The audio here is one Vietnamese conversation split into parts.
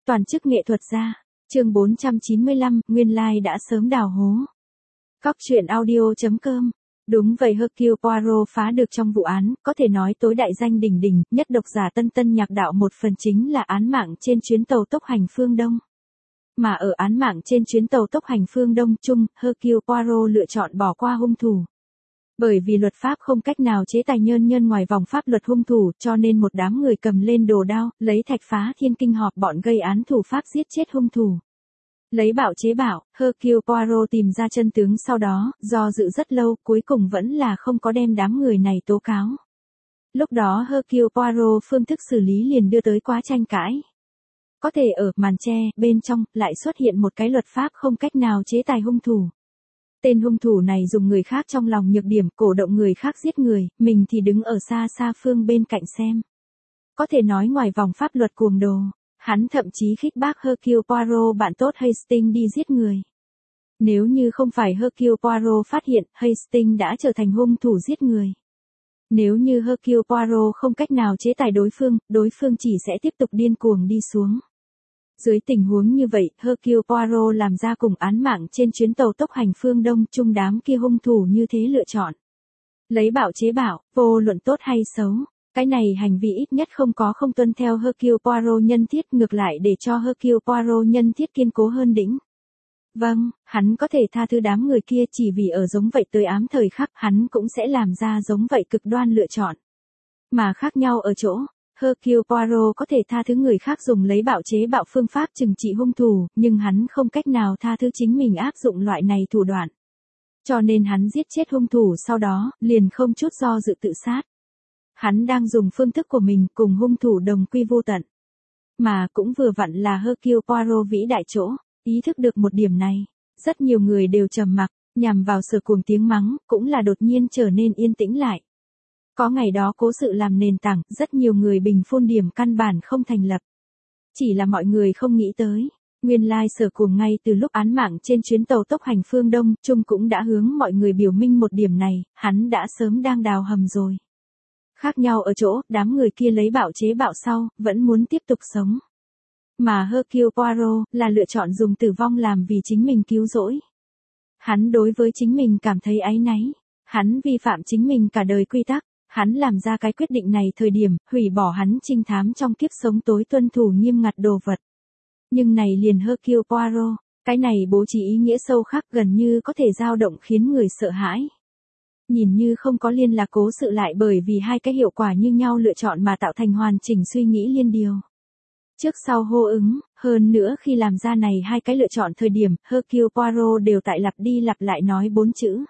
Toàn chức nghệ thuật gia. Chương 495, nguyên lai đã sớm đào hố. Cóc truyện audio.com. Đúng vậy, Hercule Poirot phá được trong vụ án, có thể nói tối đại danh đỉnh đỉnh, nhất độc giả Tân Tân Nhạc Đạo một phần chính là án mạng trên chuyến tàu tốc hành phương Đông. Mà ở án mạng trên chuyến tàu tốc hành phương Đông chung, Hercule Poirot lựa chọn bỏ qua hung thủ. Bởi vì luật pháp không cách nào chế tài nhân ngoài vòng pháp luật hung thủ, cho nên một đám người cầm lên đồ đao, lấy thạch phá thiên kinh họp bọn gây án thủ pháp giết chết hung thủ. Lấy bạo chế bạo, Hercule Poirot tìm ra chân tướng, sau đó, do dự rất lâu, cuối cùng vẫn là không có đem đám người này tố cáo. Lúc đó Hercule Poirot phương thức xử lý liền đưa tới quá tranh cãi. Có thể ở màn che, bên trong, lại xuất hiện một cái luật pháp không cách nào chế tài hung thủ. Tên hung thủ này dùng người khác trong lòng nhược điểm, cổ động người khác giết người, mình thì đứng ở xa xa phương bên cạnh xem. Có thể nói ngoài vòng pháp luật cuồng đồ, hắn thậm chí khích bác Hercule Poirot bạn tốt Hastings đi giết người. Nếu như không phải Hercule Poirot phát hiện, Hastings đã trở thành hung thủ giết người. Nếu như Hercule Poirot không cách nào chế tài đối phương chỉ sẽ tiếp tục điên cuồng đi xuống. Dưới tình huống như vậy, Hercule Poirot làm ra cùng án mạng trên chuyến tàu tốc hành phương Đông chung đám kia hung thủ như thế lựa chọn. Lấy bạo chế bạo, vô luận tốt hay xấu. Cái này hành vi ít nhất không tuân theo Hercule Poirot nhân thiết, ngược lại để cho Hercule Poirot nhân thiết kiên cố hơn đỉnh. Vâng, hắn có thể tha thứ đám người kia chỉ vì ở giống vậy tới ám thời khắc hắn cũng sẽ làm ra giống vậy cực đoan lựa chọn. Mà khác nhau ở chỗ, Hercule Poirot có thể tha thứ người khác dùng lấy bạo chế bạo phương pháp trừng trị hung thủ, nhưng hắn không cách nào tha thứ chính mình áp dụng loại này thủ đoạn. Cho nên hắn giết chết hung thủ sau đó, liền không chút do dự tự sát. Hắn đang dùng phương thức của mình cùng hung thủ đồng quy vô tận. Mà cũng vừa vặn là Hercule Poirot vĩ đại chỗ, ý thức được một điểm này. Rất nhiều người đều trầm mặc, nhằm vào sở cuồng tiếng mắng, cũng là đột nhiên trở nên yên tĩnh lại. Có ngày đó cố sự làm nền tảng, rất nhiều người bình phun điểm căn bản không thành lập. Chỉ là mọi người không nghĩ tới. Nguyên lai sở cuồng ngay từ lúc án mạng trên chuyến tàu tốc hành phương Đông, Trung cũng đã hướng mọi người biểu minh một điểm này, hắn đã sớm đang đào hầm rồi. Khác nhau ở chỗ, đám người kia lấy bạo chế bạo sau, vẫn muốn tiếp tục sống. Mà Hercule Poirot, là lựa chọn dùng tử vong làm vì chính mình cứu rỗi. Hắn đối với chính mình cảm thấy áy náy. Hắn vi phạm chính mình cả đời quy tắc. Hắn làm ra cái quyết định này thời điểm, hủy bỏ hắn trinh thám trong kiếp sống tối tuân thủ nghiêm ngặt đồ vật. Nhưng này liền Hercule Poirot, cái này bố trí ý nghĩa sâu khắc gần như có thể dao động khiến người sợ hãi. Nhìn như không có liên lạc cố sự lại bởi vì hai cái hiệu quả như nhau lựa chọn mà tạo thành hoàn chỉnh suy nghĩ liên điều. Trước sau hô ứng, hơn nữa khi làm ra này hai cái lựa chọn thời điểm, Hercule Poirot đều tại lặp đi lặp lại nói 4 chữ.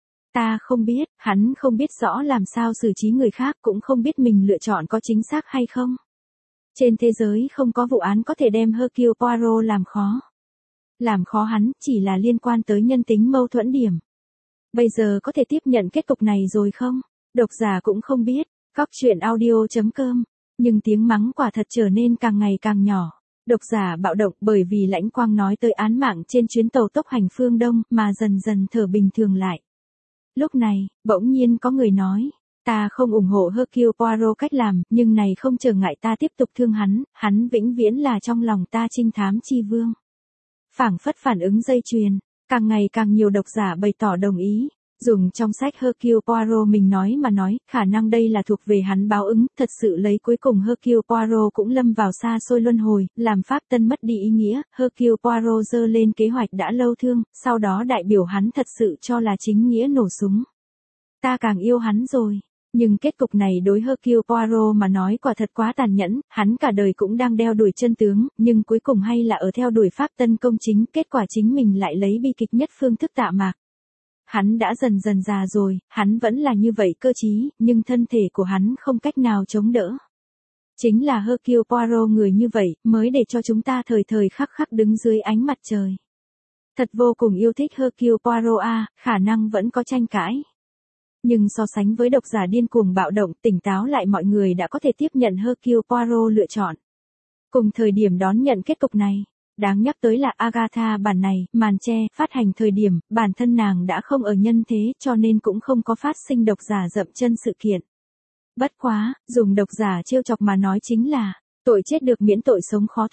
Ta không biết, hắn không biết rõ làm sao xử trí người khác, cũng không biết mình lựa chọn có chính xác hay không. Trên thế giới không có vụ án có thể đem Hercule Poirot làm khó. Làm khó hắn chỉ là liên quan tới nhân tính mâu thuẫn điểm. Bây giờ có thể tiếp nhận kết cục này rồi không? Độc giả cũng không biết. Cóc truyện audio.com. Nhưng tiếng mắng quả thật trở nên càng ngày càng nhỏ. Độc giả bạo động bởi vì Lãnh Quang nói tới án mạng trên chuyến tàu tốc hành phương Đông mà dần dần thở bình thường lại. Lúc này, bỗng nhiên có người nói, ta không ủng hộ Hercule Poirot cách làm, nhưng này không trở ngại ta tiếp tục thương hắn vĩnh viễn là trong lòng ta trinh thám chi vương. Phảng phất phản ứng dây chuyền, càng ngày càng nhiều độc giả bày tỏ đồng ý. Dùng trong sách Hercule Poirot mình nói, khả năng đây là thuộc về hắn báo ứng, thật sự lấy cuối cùng Hercule Poirot cũng lâm vào xa xôi luân hồi, làm pháp tân mất đi ý nghĩa, Hercule Poirot dơ lên kế hoạch đã lâu thương, sau đó đại biểu hắn thật sự cho là chính nghĩa nổ súng. Ta càng yêu hắn rồi. Nhưng kết cục này đối Hercule Poirot mà nói quả thật quá tàn nhẫn, hắn cả đời cũng đang đeo đuổi chân tướng, nhưng cuối cùng hay là ở theo đuổi pháp tân công chính, kết quả chính mình lại lấy bi kịch nhất phương thức tạ mạc. Hắn đã dần dần già rồi, hắn vẫn là như vậy cơ trí, nhưng thân thể của hắn không cách nào chống đỡ. Chính là Hercule Poirot người như vậy, mới để cho chúng ta thời thời khắc khắc đứng dưới ánh mặt trời. Thật vô cùng yêu thích Hercule Poirot khả năng vẫn có tranh cãi. Nhưng so sánh với độc giả điên cuồng bạo động, tỉnh táo lại mọi người đã có thể tiếp nhận Hercule Poirot lựa chọn. Cùng thời điểm đón nhận kết cục này. Đáng nhắc tới là Agatha bản này, màn che, phát hành thời điểm, bản thân nàng đã không ở nhân thế cho nên cũng không có phát sinh độc giả dậm chân sự kiện. Bất quá, dùng độc giả trêu chọc mà nói chính là, tội chết được miễn tội sống khó thoát.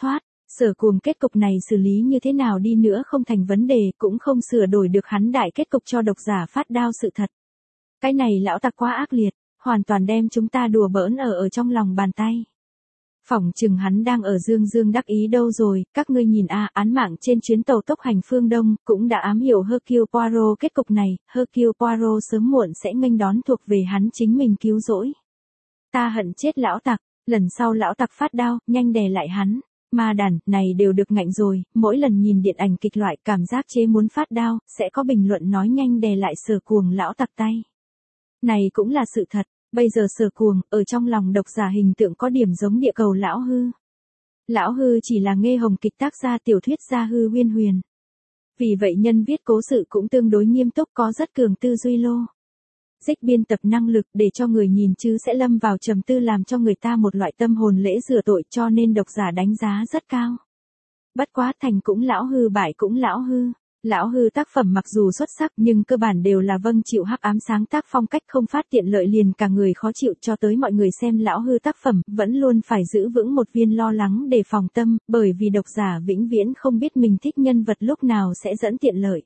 Sở Cuồng kết cục này xử lý như thế nào đi nữa không thành vấn đề, cũng không sửa đổi được hắn đại kết cục cho độc giả phát đao sự thật. Cái này lão tặc quá ác liệt, hoàn toàn đem chúng ta đùa bỡn ở trong lòng bàn tay. Phỏng chừng hắn đang ở dương dương đắc ý đâu rồi, các ngươi nhìn án mạng trên chuyến tàu tốc hành phương Đông, cũng đã ám hiểu Hercule Poirot kết cục này, Hercule Poirot sớm muộn sẽ nghênh đón thuộc về hắn chính mình cứu rỗi. Ta hận chết lão tặc, lần sau lão tặc phát đao, nhanh đè lại hắn. Ma đàn, này đều được ngạnh rồi, mỗi lần nhìn điện ảnh kịch loại cảm giác chế muốn phát đao, sẽ có bình luận nói nhanh đè lại Sở Cuồng lão tặc tay. Này cũng là sự thật, bây giờ Sở Cuồng, ở trong lòng độc giả hình tượng có điểm giống địa cầu lão hư. Lão hư chỉ là nghe hồng kịch tác gia tiểu thuyết gia hư huyên huyền. Vì vậy nhân viết cố sự cũng tương đối nghiêm túc, có rất cường tư duy lô. Dích biên tập năng lực để cho người nhìn chứ sẽ lâm vào trầm tư, làm cho người ta một loại tâm hồn lễ rửa tội, cho nên độc giả đánh giá rất cao. Bất quá thành cũng lão hư, bại cũng lão hư. Lão hư tác phẩm mặc dù xuất sắc nhưng cơ bản đều là vâng chịu hắc ám sáng tác phong cách không phát tiện lợi liền cả người khó chịu, cho tới mọi người xem lão hư tác phẩm vẫn luôn phải giữ vững một viên lo lắng đề phòng tâm, bởi vì độc giả vĩnh viễn không biết mình thích nhân vật lúc nào sẽ dẫn tiện lợi.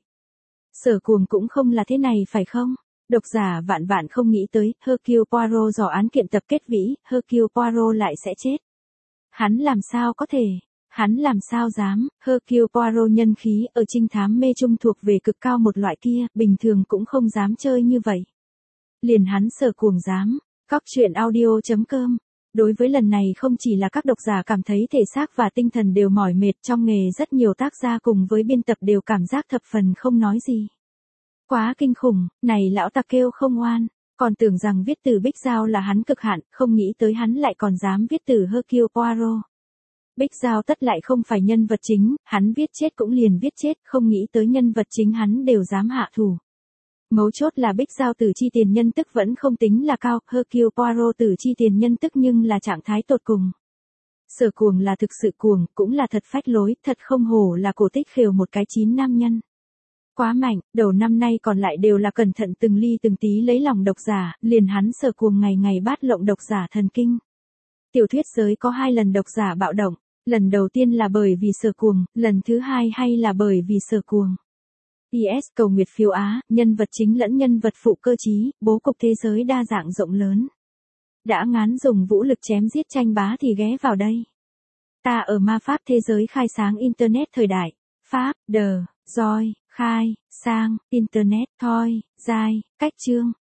Sở Cuồng cũng không là thế này phải không? Độc giả vạn vạn không nghĩ tới, Hercule Poirot dò án kiện tập kết vĩ, Hercule Poirot lại sẽ chết. Hắn làm sao có thể? Hắn làm sao dám? Hercule Poirot nhân khí ở trinh thám mê trung thuộc về cực cao một loại kia, bình thường cũng không dám chơi như vậy. Liền hắn Sở Cuồng dám. Góc truyện audio.com. Đối với lần này không chỉ là các độc giả cảm thấy thể xác và tinh thần đều mỏi mệt, trong nghề rất nhiều tác gia cùng với biên tập đều cảm giác thập phần không nói gì. Quá kinh khủng, này lão tặc kêu không oan, còn tưởng rằng viết từ Bích Giao là hắn cực hạn, không nghĩ tới hắn lại còn dám viết từ Hercule Poirot. Bích Giao tất lại không phải nhân vật chính, hắn viết chết cũng liền viết chết, không nghĩ tới nhân vật chính hắn đều dám hạ thủ. Mấu chốt là Bích Giao tử chi tiền nhân tức vẫn không tính là cao, Hercule Poirot tử chi tiền nhân tức nhưng là trạng thái tột cùng. Sở Cuồng là thực sự cuồng, cũng là thật phách lối, thật không hổ là cổ tích khều một cái chín nam nhân. Quá mạnh, đầu năm nay còn lại đều là cẩn thận từng ly từng tí lấy lòng độc giả, liền hắn Sở Cuồng ngày ngày bát lộng độc giả thần kinh. Tiểu thuyết giới có 2 lần độc giả bạo động, lần đầu tiên là bởi vì Sở Cuồng, lần thứ 2 hay là bởi vì Sở Cuồng. PS cầu nguyệt phiếu Á, nhân vật chính lẫn nhân vật phụ cơ trí, bố cục thế giới đa dạng rộng lớn. Đã ngán dùng vũ lực chém giết tranh bá thì ghé vào đây. Ta ở ma pháp thế giới khai sáng Internet thời đại. Pháp, đờ, roi, khai, sang, Internet, thoi, giai, cách chương.